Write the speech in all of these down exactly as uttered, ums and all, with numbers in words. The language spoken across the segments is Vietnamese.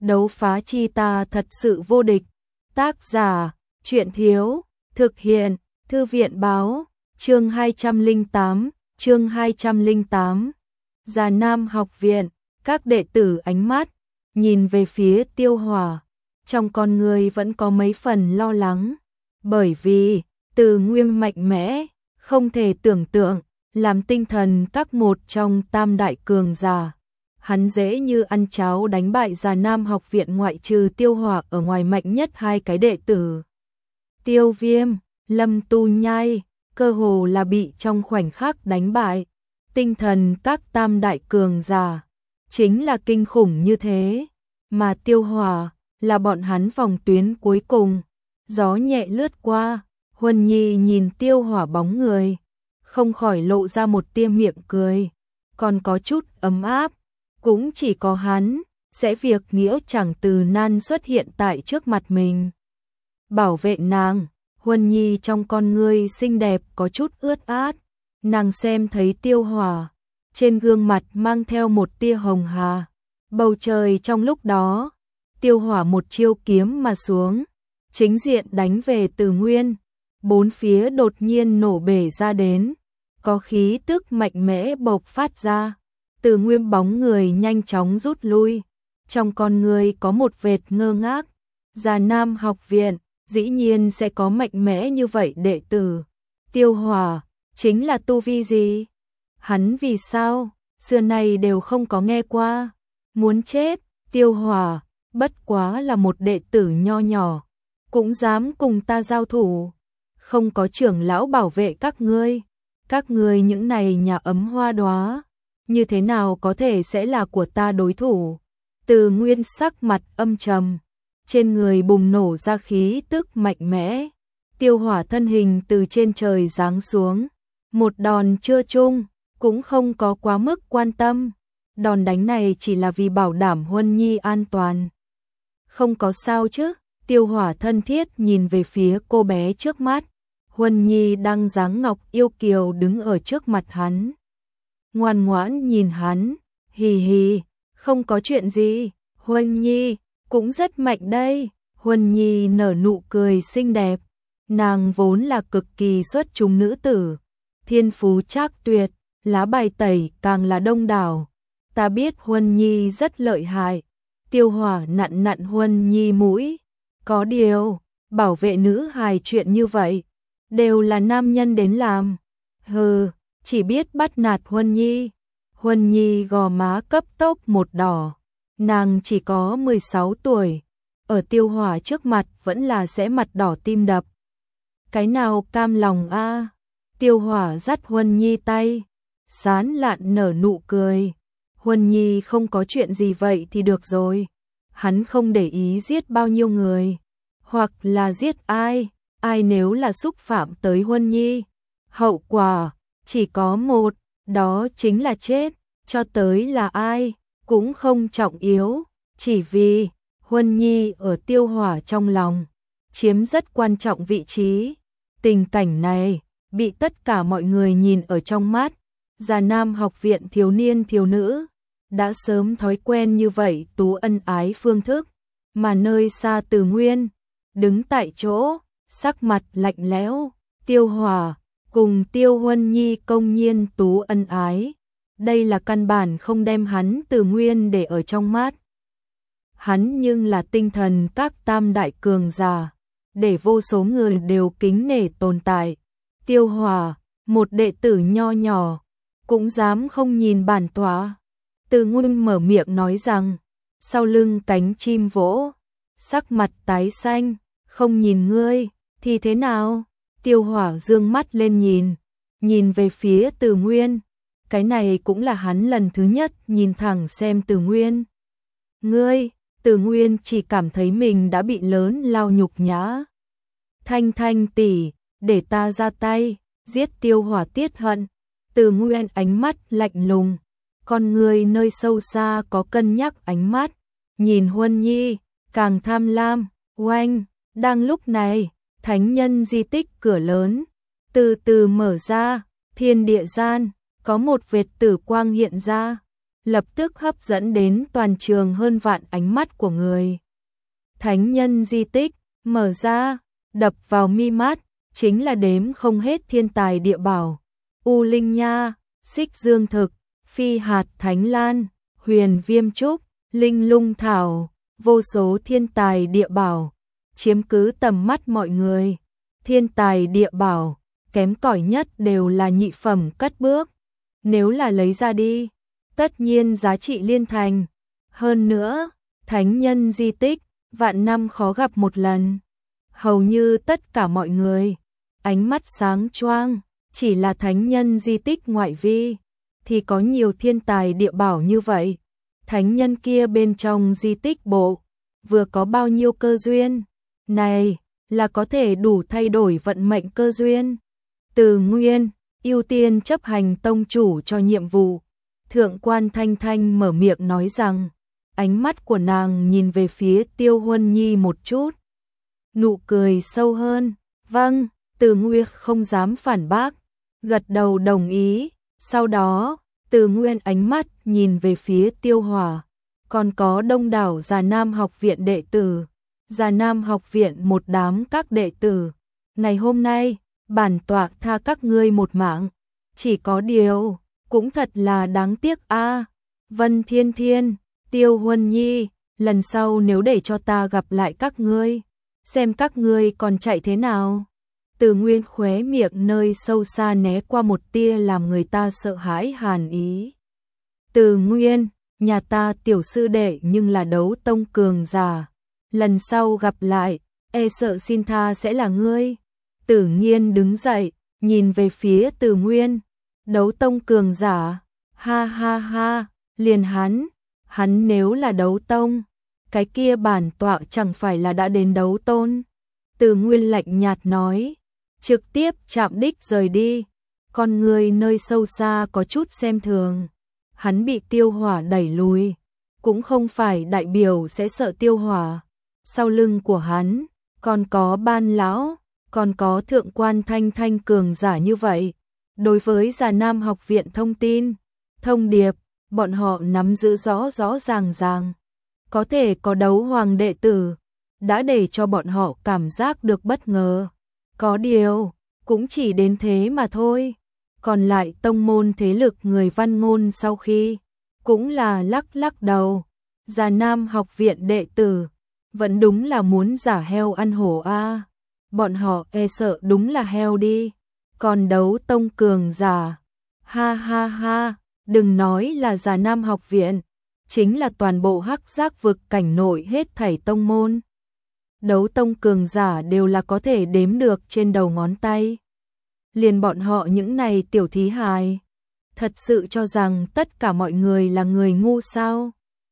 đấu phá chi ta thật sự vô địch. Tác giả, truyện thiếu, thực hiện, thư viện báo, chương hai trăm lẻ tám, chương hai trăm lẻ tám. Già Nam học viện, các đệ tử ánh mắt nhìn về phía Tiêu Hỏa, trong con người vẫn có mấy phần lo lắng, bởi vì Từ Nguyên mạnh mẽ, không thể tưởng tượng, làm tinh thần các một trong tam đại cường giả. Hắn dễ như ăn cháo đánh bại Già Nam học viện ngoại trừ Tiêu Hỏa ở ngoài mạnh nhất hai cái đệ tử. Tiêu Viêm, Lâm Tu Nhai, cơ hồ là bị trong khoảnh khắc đánh bại. Tinh thần các tam đại cường giả, chính là kinh khủng như thế, mà Tiêu Hỏa là bọn hắn phòng tuyến cuối cùng. Gió nhẹ lướt qua, Huân Nhi nhìn Tiêu Hỏa bóng người, không khỏi lộ ra một tia miệng cười, còn có chút ấm áp. Cũng chỉ có hắn sẽ việc nghĩa chẳng từ nan xuất hiện tại trước mặt mình, bảo vệ nàng. Huân Nhi trong con ngươi xinh đẹp có chút ướt át, nàng xem thấy Tiêu Hỏa, trên gương mặt mang theo một tia hồng hà. Bầu trời trong lúc đó, Tiêu Hỏa một chiêu kiếm mà xuống, chính diện đánh về Từ Nguyên, bốn phía đột nhiên nổ bể ra đến, có khí tức mạnh mẽ bộc phát ra. Từ Nguyên bóng người nhanh chóng rút lui, trong con người có một vệt ngơ ngác. Già Nam học viện dĩ nhiên sẽ có mạnh mẽ như vậy đệ tử. Tiêu Hỏa chính là tu vi gì? Hắn vì sao xưa nay đều không có nghe qua? Muốn chết. Tiêu Hỏa bất quá là một đệ tử nho nhỏ, cũng dám cùng ta giao thủ? Không có trưởng lão bảo vệ các ngươi, các ngươi những này nhà ấm hoa đóa, như thế nào có thể sẽ là của ta đối thủ? Từ Nguyên sắc mặt âm trầm, trên người bùng nổ ra khí tức mạnh mẽ. Tiêu Hỏa thân hình từ trên trời giáng xuống, một đòn chưa chung, cũng không có quá mức quan tâm. Đòn đánh này chỉ là vì bảo đảm Huân Nhi an toàn. Không có sao chứ? Tiêu Hỏa thân thiết nhìn về phía cô bé trước mắt. Huân Nhi đang dáng ngọc yêu kiều đứng ở trước mặt hắn, ngoan ngoãn nhìn hắn, hì hì, không có chuyện gì. Huân Nhi cũng rất mạnh đây. Huân Nhi nở nụ cười xinh đẹp, nàng vốn là cực kỳ xuất chúng nữ tử, thiên phú trác tuyệt, lá bài tẩy càng là đông đảo. Ta biết Huân Nhi rất lợi hại. Tiêu Hỏa nặn nặn Huân Nhi mũi, có điều, bảo vệ nữ hài chuyện như vậy, đều là nam nhân đến làm. Hừ, chỉ biết bắt nạt Huân Nhi. Huân Nhi gò má cấp tốc một đỏ, nàng chỉ có mười sáu tuổi, ở Tiêu Hỏa trước mặt vẫn là sẽ mặt đỏ tim đập. Cái nào cam lòng a? À? Tiêu Hỏa dắt Huân Nhi tay, sán lạn nở nụ cười. Huân Nhi không có chuyện gì vậy thì được rồi. Hắn không để ý giết bao nhiêu người, hoặc là giết ai, ai nếu là xúc phạm tới Huân Nhi, hậu quả chỉ có một, đó chính là chết. Cho tới là ai cũng không trọng yếu, chỉ vì Huân Nhi ở Tiêu Hỏa trong lòng chiếm rất quan trọng vị trí. Tình cảnh này bị tất cả mọi người nhìn ở trong mắt. Già Nam học viện thiếu niên thiếu nữ đã sớm thói quen như vậy tú ân ái phương thức, mà nơi xa Từ Nguyên đứng tại chỗ, sắc mặt lạnh lẽo. Tiêu Hỏa cùng Tiêu Huân Nhi công nhiên tú ân ái, đây là căn bản không đem hắn Từ Nguyên để ở trong mắt. Hắn nhưng là tinh thần các tam đại cường giả, để vô số người đều kính nể tồn tại. Tiêu Hỏa, một đệ tử nho nhỏ, cũng dám không nhìn bản tọa. Từ Nguyên mở miệng nói rằng, sau lưng cánh chim vỗ, sắc mặt tái xanh, không nhìn ngươi thì thế nào? Tiêu Hỏa dương mắt lên nhìn, nhìn về phía Từ Nguyên. Cái này cũng là hắn lần thứ nhất nhìn thẳng xem Từ Nguyên. Ngươi, Từ Nguyên chỉ cảm thấy mình đã bị lớn lao nhục nhã. Thanh Thanh tỷ, để ta ra tay, giết Tiêu Hỏa tiết hận. Từ Nguyên ánh mắt lạnh lùng, con người nơi sâu xa có cân nhắc ánh mắt, nhìn Huân Nhi, càng tham lam. Oanh, đang lúc này, thánh nhân di tích cửa lớn từ từ mở ra, thiên địa gian có một vệt tử quang hiện ra, lập tức hấp dẫn đến toàn trường hơn vạn ánh mắt của người. Thánh nhân di tích, mở ra, đập vào mi mắt, chính là đếm không hết thiên tài địa bảo. U Linh Nha, Xích Dương Thực, Phi Hạt Thánh Lan, Huyền Viêm Trúc, Linh Lung Thảo, vô số thiên tài địa bảo, chiếm cứ tầm mắt mọi người. Thiên tài địa bảo, kém cỏi nhất đều là nhị phẩm cất bước. Nếu là lấy ra đi, tất nhiên giá trị liên thành. Hơn nữa, thánh nhân di tích, vạn năm khó gặp một lần. Hầu như tất cả mọi người, ánh mắt sáng choang, chỉ là thánh nhân di tích ngoại vi, thì có nhiều thiên tài địa bảo như vậy. Thánh nhân kia bên trong di tích bộ, vừa có bao nhiêu cơ duyên, này là có thể đủ thay đổi vận mệnh cơ duyên. Từ Nguyên, ưu tiên chấp hành tông chủ cho nhiệm vụ. Thượng quan Thanh Thanh mở miệng nói rằng, ánh mắt của nàng nhìn về phía Tiêu Huân Nhi một chút. Nụ cười sâu hơn, vâng, Từ Nguyên không dám phản bác, gật đầu đồng ý. Sau đó, Từ Nguyên ánh mắt nhìn về phía Tiêu Hỏa, còn có đông đảo Già Nam học viện đệ tử. Già Nam học viện một đám các đệ tử. Ngày hôm nay, bản tọa tha các ngươi một mạng. Chỉ có điều, cũng thật là đáng tiếc a. À, Vân Thiên Thiên, Tiêu Huân Nhi, lần sau nếu để cho ta gặp lại các ngươi, xem các ngươi còn chạy thế nào. Từ Nguyên khóe miệng nơi sâu xa né qua một tia làm người ta sợ hãi hàn ý. Từ Nguyên, nhà ta tiểu sư đệ nhưng là đấu tông cường giả. Lần sau gặp lại, e sợ xin tha sẽ là ngươi. Tử Nghiên đứng dậy, nhìn về phía Từ Nguyên. Đấu tông cường giả, ha ha ha, liền hắn, hắn nếu là đấu tông, cái kia bản tọa chẳng phải là đã đến đấu tôn. Từ Nguyên lạnh nhạt nói, trực tiếp chạm đích rời đi. Con người nơi sâu xa có chút xem thường. Hắn bị Tiêu Hỏa đẩy lùi, cũng không phải đại biểu sẽ sợ Tiêu Hỏa. Sau lưng của hắn, còn có Ban lão, còn có thượng quan Thanh Thanh cường giả như vậy. Đối với Già Nam học viện thông tin, thông điệp, bọn họ nắm giữ rõ rõ ràng ràng. Có thể có đấu hoàng đệ tử, đã để cho bọn họ cảm giác được bất ngờ. Có điều, cũng chỉ đến thế mà thôi. Còn lại tông môn thế lực người văn ngôn sau khi, cũng là lắc lắc đầu. Già Nam học viện đệ tử, vẫn đúng là muốn giả heo ăn hổ a. À. Bọn họ e sợ đúng là heo đi. Còn đấu tông cường giả, ha ha ha, đừng nói là Già Nam học viện, chính là toàn bộ hắc giác vực cảnh nội hết thảy tông môn. Đấu tông cường giả đều là có thể đếm được trên đầu ngón tay. Liền bọn họ những này tiểu thí hài, thật sự cho rằng tất cả mọi người là người ngu sao?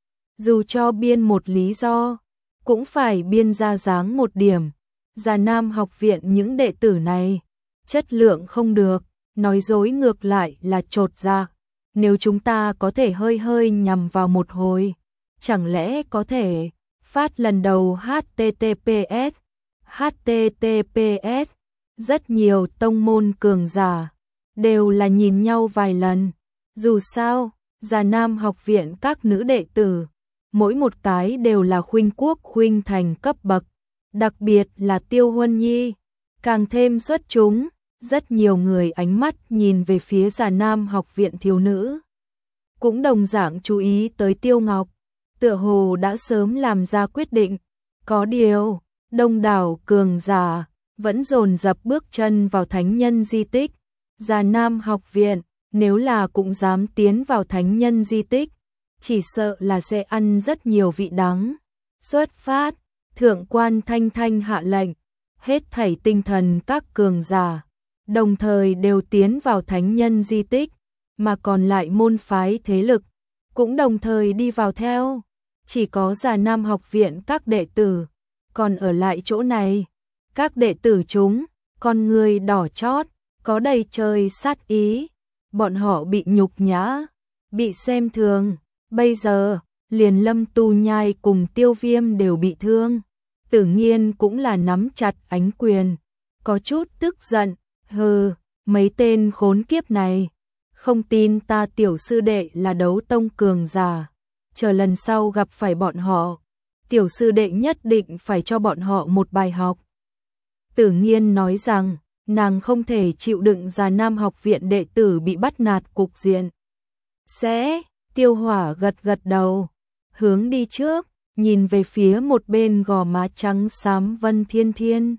Dù cho biên một lý do, cũng phải biên ra dáng một điểm. Già Nam học viện những đệ tử này, chất lượng không được, nói dối ngược lại là chột dạ. Nếu chúng ta có thể hơi hơi nhằm vào một hồi, chẳng lẽ có thể phát lần đầu hát tê tê pê ét, hát tê tê pê ét, rất nhiều tông môn cường giả, đều là nhìn nhau vài lần. Dù sao, Già Nam học viện các nữ đệ tử, mỗi một cái đều là khuynh quốc khuynh thành cấp bậc, đặc biệt là Tiêu Huân Nhi, càng thêm xuất chúng. Rất nhiều người ánh mắt nhìn về phía Già Nam học viện thiếu nữ, cũng đồng dạng chú ý tới Tiêu Ngọc, tựa hồ đã sớm làm ra quyết định. Có điều, đông đảo cường giả vẫn dồn dập bước chân vào thánh nhân di tích. Già Nam học viện, nếu là cũng dám tiến vào thánh nhân di tích, chỉ sợ là sẽ ăn rất nhiều vị đắng. Xuất phát, thượng quan Thanh Thanh hạ lệnh, hết thảy tinh thần các cường giả, đồng thời đều tiến vào thánh nhân di tích, mà còn lại môn phái thế lực, cũng đồng thời đi vào theo. Chỉ có Già Nam học viện các đệ tử, còn ở lại chỗ này. Các đệ tử chúng, con người đỏ chót, có đầy trời sát ý. Bọn họ bị nhục nhã, bị xem thường. Bây giờ, liền Lâm Tu Nhai cùng Tiêu Viêm đều bị thương. Tử Nghiên cũng là nắm chặt ánh quyền, có chút tức giận. Hừ, mấy tên khốn kiếp này, Không tin ta tiểu sư đệ là đấu tông cường giả, chờ lần sau gặp phải bọn họ, tiểu sư đệ nhất định phải cho bọn họ một bài học. Tử Nghiên nói rằng, nàng không thể chịu đựng Già Nam học viện đệ tử bị bắt nạt cục diện. Sẽ, Tiêu Hỏa gật gật đầu, hướng đi trước, nhìn về phía một bên gò má trắng xám Vân Thiên Thiên.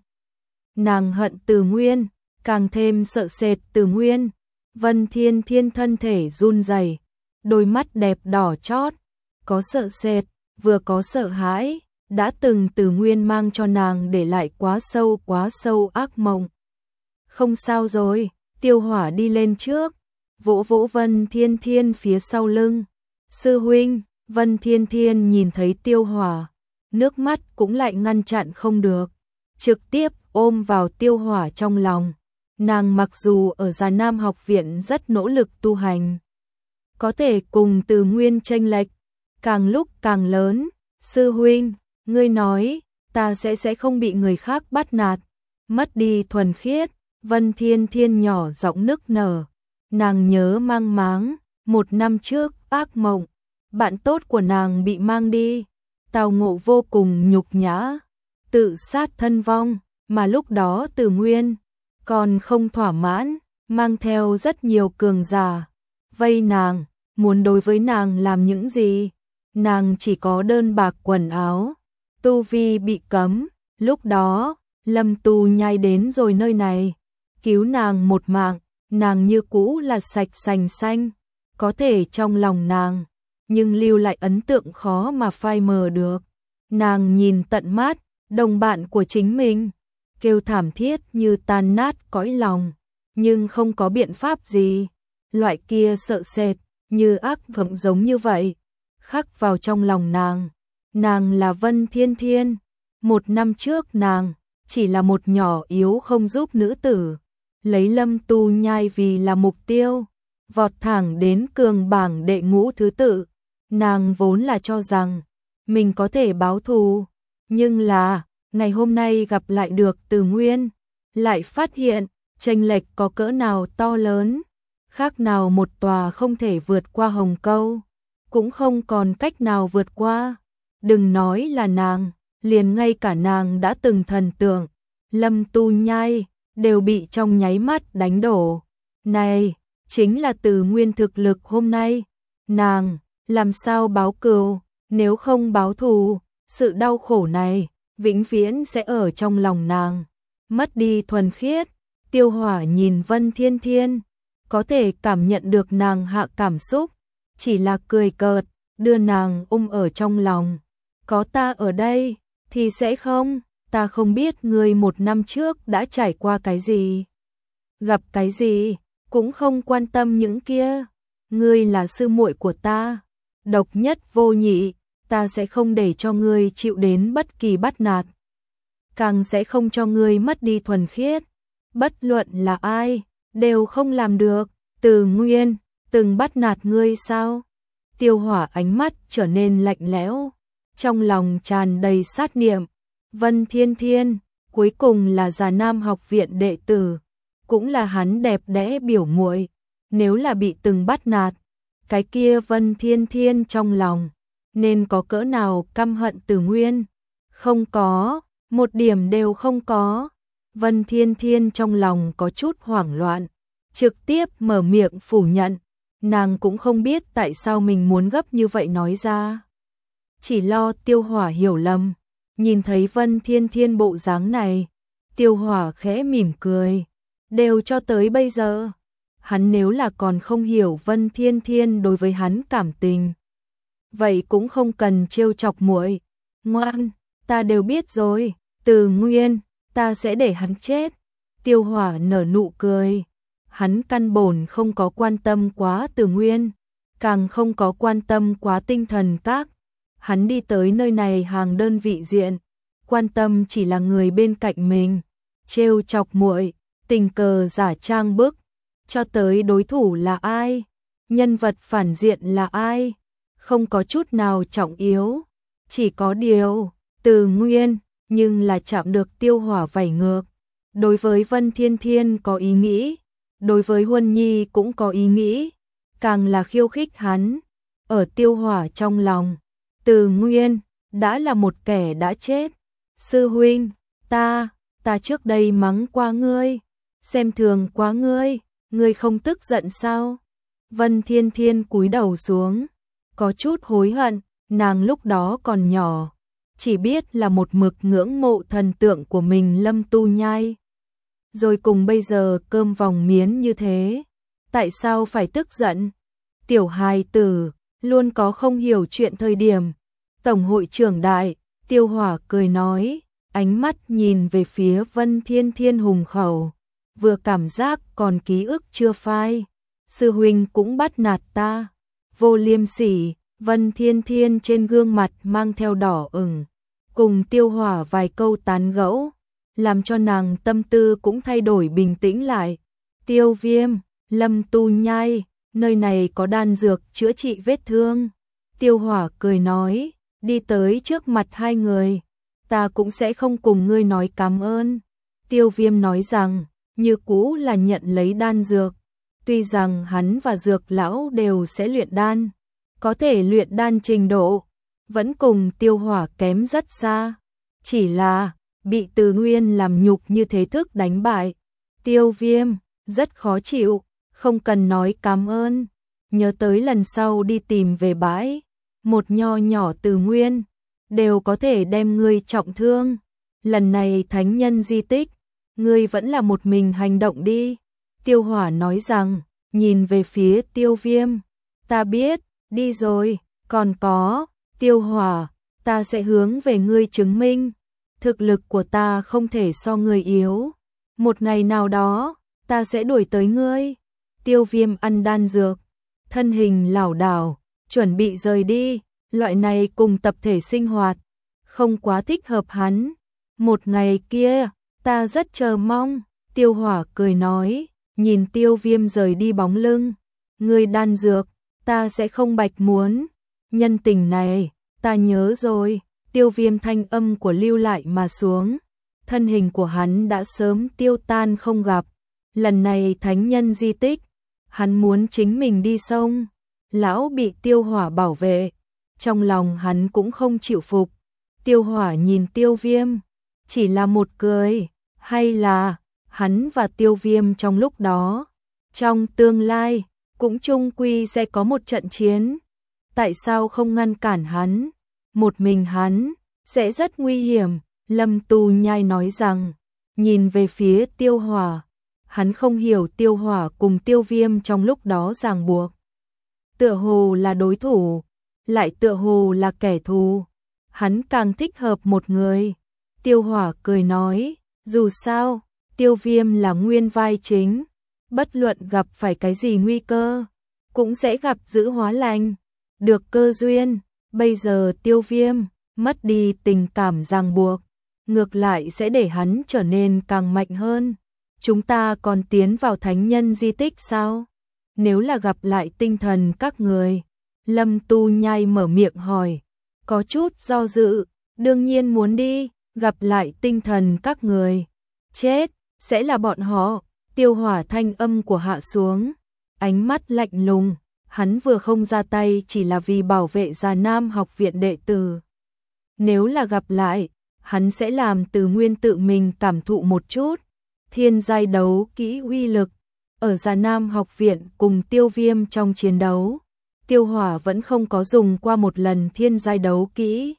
Nàng hận Từ Nguyên, càng thêm sợ sệt Từ Nguyên. Vân Thiên Thiên thân thể run rẩy, đôi mắt đẹp đỏ chót, có sợ sệt, vừa có sợ hãi, đã từng Từ Nguyên mang cho nàng để lại quá sâu quá sâu ác mộng. Không sao rồi, Tiêu Hỏa đi lên trước, vỗ vỗ Vân Thiên Thiên phía sau lưng. Sư huynh, Vân Thiên Thiên nhìn thấy Tiêu Hỏa, nước mắt cũng lại ngăn chặn không được, trực tiếp ôm vào Tiêu Hỏa trong lòng. Nàng mặc dù ở Già Nam học viện rất nỗ lực tu hành, có thể cùng Từ Nguyên chênh lệch càng lúc càng lớn. Sư huynh, ngươi nói, ta sẽ sẽ không bị người khác bắt nạt, mất đi thuần khiết. Vân Thiên Thiên nhỏ giọng nức nở, nàng nhớ mang máng, một năm trước ác mộng, bạn tốt của nàng bị mang đi, tao ngộ vô cùng nhục nhã, tự sát thân vong, mà lúc đó Từ Nguyên còn không thỏa mãn, mang theo rất nhiều cường giả, vây nàng, muốn đối với nàng làm những gì, nàng chỉ có đơn bạc quần áo, tu vi bị cấm, lúc đó, Lâm Tu Nhai đến rồi nơi này, cứu nàng một mạng, nàng như cũ là sạch sành xanh, có thể trong lòng nàng, nhưng lưu lại ấn tượng khó mà phai mờ được. Nàng nhìn tận mắt, đồng bạn của chính mình, kêu thảm thiết như tan nát cõi lòng, nhưng không có biện pháp gì, loại kia sợ sệt, như ác mộng giống như vậy, khắc vào trong lòng nàng. Nàng là Vân Thiên Thiên, một năm trước nàng, chỉ là một nhỏ yếu không giúp nữ tử, lấy Lâm Tu Nhai vì là mục tiêu, vọt thẳng đến cường bảng đệ ngũ thứ tự. Nàng vốn là cho rằng mình có thể báo thù, nhưng là ngày hôm nay gặp lại được Từ Nguyên, lại phát hiện chênh lệch có cỡ nào to lớn, khác nào một tòa không thể vượt qua hồng câu, cũng không còn cách nào vượt qua. Đừng nói là nàng, liền ngay cả nàng đã từng thần tượng Lâm Tu Nhai đều bị trong nháy mắt đánh đổ. Này, chính là Từ Nguyên thực lực hôm nay, nàng làm sao báo cừu, nếu không báo thù, sự đau khổ này vĩnh viễn sẽ ở trong lòng nàng, mất đi thuần khiết. Tiêu Hỏa nhìn Vân Thiên Thiên, có thể cảm nhận được nàng hạ cảm xúc, chỉ là cười cợt, đưa nàng ôm ở trong lòng. Có ta ở đây, thì sẽ không, ta không biết ngươi một năm trước đã trải qua cái gì, gặp cái gì, cũng không quan tâm những kia. Ngươi là sư muội của ta, độc nhất vô nhị, ta sẽ không để cho ngươi chịu đến bất kỳ bắt nạt, càng sẽ không cho ngươi mất đi thuần khiết. Bất luận là ai, đều không làm được. Từ Nguyên từng bắt nạt ngươi sao? Tiêu Hỏa ánh mắt trở nên lạnh lẽo, trong lòng tràn đầy sát niệm. Vân Thiên Thiên cuối cùng là Già Nam học viện đệ tử, cũng là hắn đẹp đẽ biểu muội, nếu là bị từng bắt nạt, cái kia Vân Thiên Thiên trong lòng nên có cỡ nào căm hận Từ Nguyên. Không có, một điểm đều không có. Vân Thiên Thiên trong lòng có chút hoảng loạn, trực tiếp mở miệng phủ nhận, nàng cũng không biết tại sao mình muốn gấp như vậy nói ra. Chỉ lo Tiêu Hỏa hiểu lầm. Nhìn thấy Vân Thiên Thiên bộ dáng này, Tiêu Hỏa khẽ mỉm cười, đều cho tới bây giờ, hắn nếu là còn không hiểu Vân Thiên Thiên đối với hắn cảm tình, vậy cũng không cần trêu chọc muội. Ngoan, ta đều biết rồi, Từ Nguyên, ta sẽ để hắn chết. Tiêu Hỏa nở nụ cười, hắn căn bổn không có quan tâm quá Từ Nguyên, càng không có quan tâm quá tinh thần các. Hắn đi tới nơi này hàng đơn vị diện, quan tâm chỉ là người bên cạnh mình, trêu chọc muội, tình cờ giả trang bức, cho tới đối thủ là ai, nhân vật phản diện là ai, không có chút nào trọng yếu. Chỉ có điều, Từ Nguyên, nhưng là chạm được Tiêu Hỏa vảy ngược, đối với Vân Thiên Thiên có ý nghĩ, đối với Huân Nhi cũng có ý nghĩ, càng là khiêu khích hắn. Ở Tiêu Hỏa trong lòng, Từ Nguyên đã là một kẻ đã chết. Sư huynh, ta, ta trước đây mắng qua ngươi, xem thường quá ngươi, ngươi không tức giận sao? Vân Thiên Thiên cúi đầu xuống, có chút hối hận, nàng lúc đó còn nhỏ, chỉ biết là một mực ngưỡng mộ thần tượng của mình Lâm Tu Nhai. Rồi cùng bây giờ cơm vòng miến như thế, tại sao phải tức giận? Tiểu hài tử, luôn có không hiểu chuyện thời điểm. Tổng hội trưởng đại, Tiêu Hỏa cười nói, ánh mắt nhìn về phía Vân Thiên Thiên hùng khẩu, vừa cảm giác còn ký ức chưa phai. Sư huynh cũng bắt nạt ta, vô liêm sỉ. Vân Thiên Thiên trên gương mặt mang theo đỏ ửng, cùng Tiêu Hỏa vài câu tán gẫu, làm cho nàng tâm tư cũng thay đổi bình tĩnh lại. Tiêu Viêm, Lâm Tu Nhai, nơi này có đan dược chữa trị vết thương. Tiêu Hỏa cười nói, đi tới trước mặt hai người, ta cũng sẽ không cùng ngươi nói cảm ơn. Tiêu Viêm nói rằng, như cũ là nhận lấy đan dược, tuy rằng hắn và dược lão đều sẽ luyện đan, có thể luyện đan trình độ vẫn cùng Tiêu Hỏa kém rất xa, chỉ là bị Từ Nguyên làm nhục như thế thức đánh bại. Tiêu Viêm rất khó chịu, không cần nói cảm ơn, nhớ tới lần sau đi tìm về bãi, một nho nhỏ Từ Nguyên đều có thể đem ngươi trọng thương. Lần này thánh nhân di tích, ngươi vẫn là một mình hành động đi. Tiêu Hỏa nói rằng, nhìn về phía Tiêu Viêm, ta biết, đi rồi, còn có, Tiêu Hỏa, ta sẽ hướng về ngươi chứng minh, thực lực của ta không thể so ngươi yếu. Một ngày nào đó, ta sẽ đuổi tới ngươi. Tiêu Viêm ăn đan dược, thân hình lảo đảo, chuẩn bị rời đi, loại này cùng tập thể sinh hoạt, không quá thích hợp hắn. Một ngày kia, ta rất chờ mong. Tiêu Hỏa cười nói, nhìn Tiêu Viêm rời đi bóng lưng, ngươi đan dược, ta sẽ không bạch muốn. Nhân tình này, ta nhớ rồi. Tiêu Viêm thanh âm của lưu lại mà xuống, thân hình của hắn đã sớm tiêu tan không gặp. Lần này thánh nhân di tích, hắn muốn chính mình đi sông, lão bị Tiêu Hỏa bảo vệ, trong lòng hắn cũng không chịu phục. Tiêu Hỏa nhìn Tiêu Viêm, chỉ là một cười, hay là hắn và Tiêu Viêm trong lúc đó, trong tương lai, cũng chung quy sẽ có một trận chiến. Tại sao không ngăn cản hắn? Một mình hắn, sẽ rất nguy hiểm. Lâm Tu Nhai nói rằng, nhìn về phía Tiêu Hỏa, hắn không hiểu Tiêu Hỏa cùng Tiêu Viêm trong lúc đó ràng buộc. Tựa hồ là đối thủ, lại tựa hồ là kẻ thù. Hắn càng thích hợp một người. Tiêu Hỏa cười nói, dù sao, Tiêu Viêm là nguyên vai chính, bất luận gặp phải cái gì nguy cơ, cũng sẽ gặp giữ hóa lành, được cơ duyên. Bây giờ Tiêu Viêm mất đi tình cảm ràng buộc, ngược lại sẽ để hắn trở nên càng mạnh hơn. Chúng ta còn tiến vào thánh nhân di tích sao? Nếu là gặp lại tinh thần các người, Lâm Tu Nhai mở miệng hỏi, có chút do dự, đương nhiên muốn đi, gặp lại tinh thần các người. Chết, sẽ là bọn họ. Tiêu Hỏa thanh âm của hạ xuống, ánh mắt lạnh lùng, hắn vừa không ra tay chỉ là vì bảo vệ Già Nam học viện đệ tử. Nếu là gặp lại, hắn sẽ làm Từ Nguyên tự mình cảm thụ một chút. Thiên giai đấu kỹ uy lực, ở Già Nam học viện cùng Tiêu Viêm trong chiến đấu, Tiêu Hỏa vẫn không có dùng qua một lần thiên giai đấu kỹ.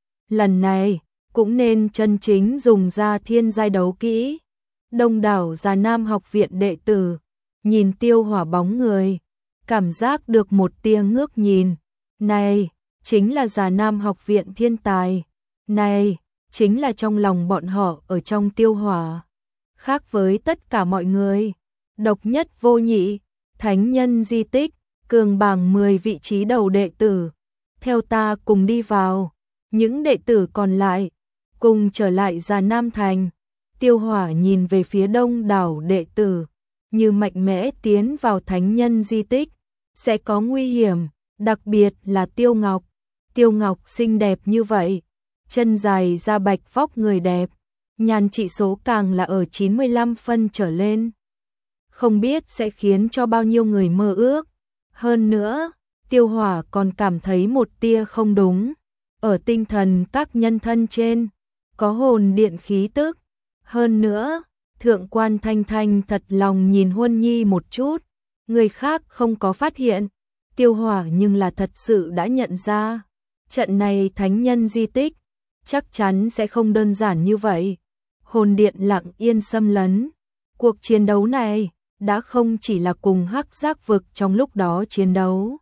Lần này, cũng nên chân chính dùng ra thiên giai đấu kỹ. Đông đảo Già Nam học viện đệ tử, nhìn Tiêu Hỏa bóng người, cảm giác được một tia ngước nhìn. Này, chính là Già Nam học viện thiên tài. Này, chính là trong lòng bọn họ ở trong Tiêu Hỏa. Khác với tất cả mọi người, độc nhất vô nhị, thánh nhân di tích, cường bảng mười vị trí đầu đệ tử. Theo ta cùng đi vào, những đệ tử còn lại, cùng trở lại Già Nam thành. Tiêu Hỏa nhìn về phía đông đảo đệ tử, như mạnh mẽ tiến vào thánh nhân di tích, sẽ có nguy hiểm, đặc biệt là Tiêu Ngọc. Tiêu Ngọc xinh đẹp như vậy, chân dài da bạch vóc người đẹp, nhàn trị số càng là ở chín mươi lăm phân trở lên. không biết sẽ khiến cho bao nhiêu người mơ ước. Hơn nữa, Tiêu Hỏa còn cảm thấy một tia không đúng. Ở tinh thần các nhân thân trên, có hồn điện khí tức. Hơn nữa, Thượng quan Thanh Thanh thật lòng nhìn Huân Nhi một chút. Người khác không có phát hiện. Tiêu Hỏa nhưng là thật sự đã nhận ra. Trận này thánh nhân di tích, chắc chắn sẽ không đơn giản như vậy. Hồn điện lặng yên xâm lấn. Cuộc chiến đấu này đã không chỉ là cùng Hắc Giác vực trong lúc đó chiến đấu.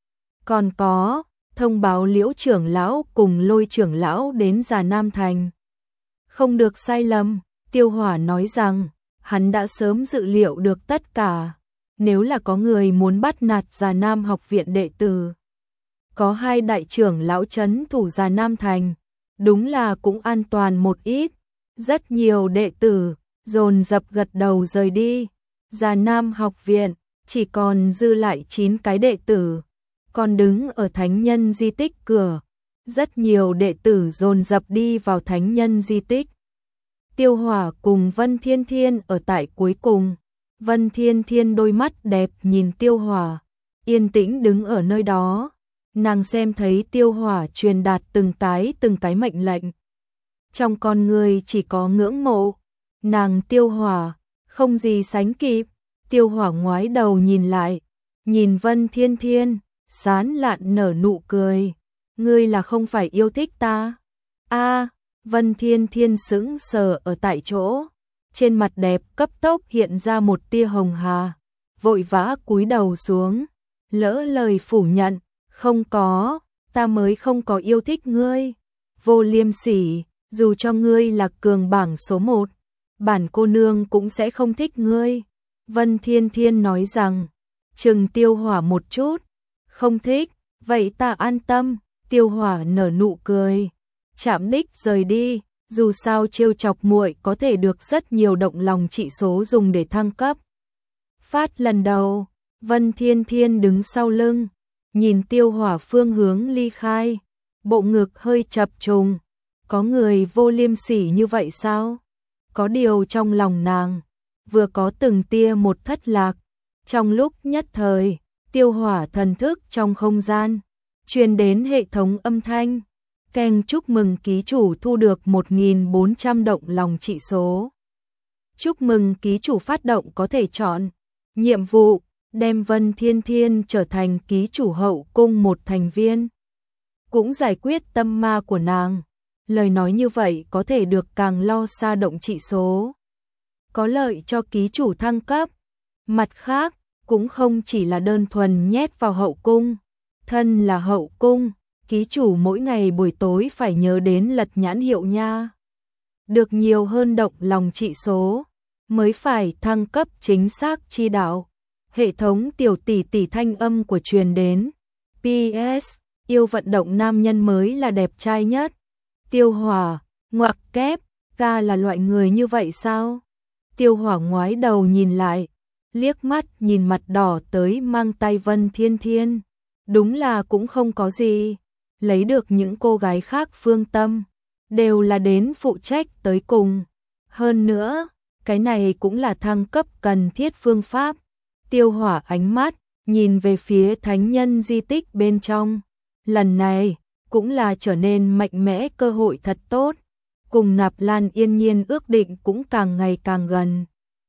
Còn có thông báo Liễu trưởng lão cùng Lôi trưởng lão đến Già Nam Thành. Không được sai lầm, Tiêu Hỏa nói rằng hắn đã sớm dự liệu được tất cả. Nếu là có người muốn bắt nạt Già Nam học viện đệ tử, có hai đại trưởng lão trấn thủ Già Nam Thành, đúng là cũng an toàn một ít. Rất nhiều đệ tử dồn dập gật đầu rời đi. Già Nam học viện chỉ còn dư lại chín cái đệ tử, còn đứng ở thánh nhân di tích cửa. Rất nhiều đệ tử dồn dập đi vào thánh nhân di tích. Tiêu Hỏa cùng Vân Thiên Thiên ở tại cuối cùng. Vân Thiên Thiên đôi mắt đẹp nhìn Tiêu Hỏa, yên tĩnh đứng ở nơi đó. Nàng xem thấy Tiêu Hỏa truyền đạt từng cái từng cái mệnh lệnh. Trong con người chỉ có ngưỡng mộ. Nàng Tiêu Hỏa, không gì sánh kịp. Tiêu Hỏa ngoái đầu nhìn lại, nhìn Vân Thiên Thiên, sán lạn nở nụ cười. Ngươi là không phải yêu thích ta? A, Vân Thiên Thiên sững sờ ở tại chỗ. Trên mặt đẹp cấp tốc hiện ra một tia hồng hà, vội vã cúi đầu xuống, lỡ lời phủ nhận, không có, ta mới không có yêu thích ngươi. Vô liêm sỉ, dù cho ngươi là cường bảng số một, bản cô nương cũng sẽ không thích ngươi. Vân Thiên Thiên nói rằng, trừng Tiêu Hỏa một chút, không thích, vậy ta an tâm. Tiêu Hỏa nở nụ cười, chạm đích rời đi. Dù sao trêu chọc muội có thể được rất nhiều động lòng trị số dùng để thăng cấp. Phát lần đầu, Vân Thiên Thiên đứng sau lưng, nhìn Tiêu Hỏa phương hướng ly khai, bộ ngực hơi chập trùng. Có người vô liêm sỉ như vậy sao? Có điều trong lòng nàng vừa có từng tia một thất lạc. Trong lúc nhất thời, Tiêu Hỏa thần thức trong không gian truyền đến hệ thống âm thanh. Keng chúc mừng ký chủ thu được một nghìn bốn trăm động lòng trị số. Chúc mừng ký chủ phát động có thể chọn nhiệm vụ đem Vân Thiên Thiên trở thành ký chủ hậu cung một thành viên, cũng giải quyết tâm ma của nàng. Lời nói như vậy có thể được càng lo xa động trị số, có lợi cho ký chủ thăng cấp. Mặt khác, cũng không chỉ là đơn thuần nhét vào hậu cung. Thân là hậu cung, ký chủ mỗi ngày buổi tối phải nhớ đến lật nhãn hiệu nha. Được nhiều hơn động lòng trị số, mới phải thăng cấp chính xác chi đạo. Hệ thống tiểu tỷ tỷ thanh âm của truyền đến. pê ét, yêu vận động nam nhân mới là đẹp trai nhất. Tiêu Hỏa, ngoặc kép, ca là loại người như vậy sao? Tiêu Hỏa ngoái đầu nhìn lại, liếc mắt nhìn mặt đỏ tới mang tay Vân Thiên Thiên. Đúng là cũng không có gì. Lấy được những cô gái khác phương tâm, đều là đến phụ trách tới cùng. Hơn nữa, cái này cũng là thăng cấp cần thiết phương pháp. Tiêu Hỏa ánh mắt nhìn về phía thánh nhân di tích bên trong. Lần này cũng là trở nên mạnh mẽ, cơ hội thật tốt. Cùng Nạp Lan Yên Nhiên ước định cũng càng ngày càng gần.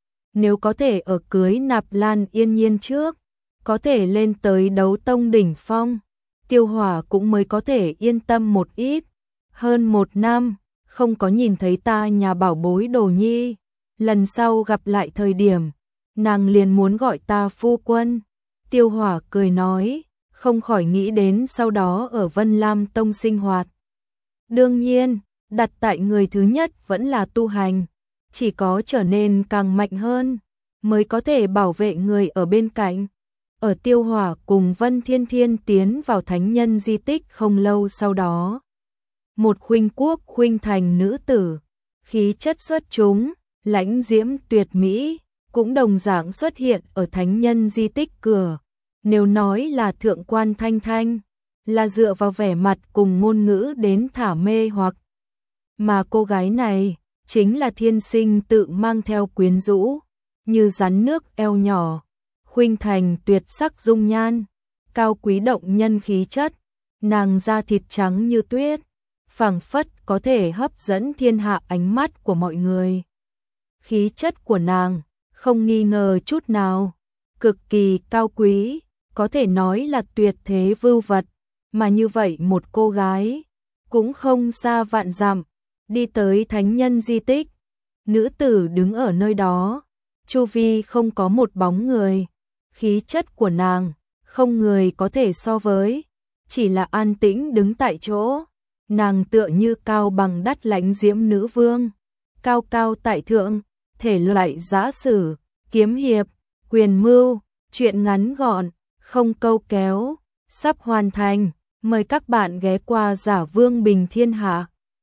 Nếu có thể ở cưới Nạp Lan Yên Nhiên trước, có thể lên tới đấu tông đỉnh phong, Tiêu Hỏa cũng mới có thể yên tâm một ít. Hơn một năm, không có nhìn thấy ta nhà bảo bối Đồ Nhi. Lần sau gặp lại thời điểm, nàng liền muốn gọi ta phu quân. Tiêu Hỏa cười nói, không khỏi nghĩ đến sau đó ở Vân Lam Tông sinh hoạt. Đương nhiên, đặt tại người thứ nhất vẫn là tu hành. Chỉ có trở nên càng mạnh hơn, mới có thể bảo vệ người ở bên cạnh. Ở Tiêu Hỏa cùng Vân Thiên Thiên tiến vào thánh nhân di tích không lâu sau đó. Một khuynh quốc khuynh thành nữ tử, khí chất xuất chúng, lãnh diễm tuyệt mỹ, cũng đồng dạng xuất hiện ở thánh nhân di tích cửa. Nếu nói là Thượng quan Thanh Thanh, là dựa vào vẻ mặt cùng ngôn ngữ đến thả mê hoặc. Mà cô gái này, chính là thiên sinh tự mang theo quyến rũ, như rắn nước eo nhỏ, khuynh thành tuyệt sắc dung nhan, cao quý động nhân khí chất, nàng da thịt trắng như tuyết, phảng phất có thể hấp dẫn thiên hạ ánh mắt của mọi người. Khí chất của nàng, không nghi ngờ chút nào, cực kỳ cao quý, có thể nói là tuyệt thế vưu vật, mà như vậy một cô gái, cũng không xa vạn dặm, đi tới thánh nhân di tích, nữ tử đứng ở nơi đó, chu vi không có một bóng người, khí chất của nàng, không người có thể so với, chỉ là an tĩnh đứng tại chỗ, nàng tựa như cao bằng đất lãnh diễm nữ vương, cao cao tại thượng, thể loại giã sử, kiếm hiệp, quyền mưu, chuyện ngắn gọn, không câu kéo, sắp hoàn thành, mời các bạn ghé qua Giả Vương Bình Thiên Hạ.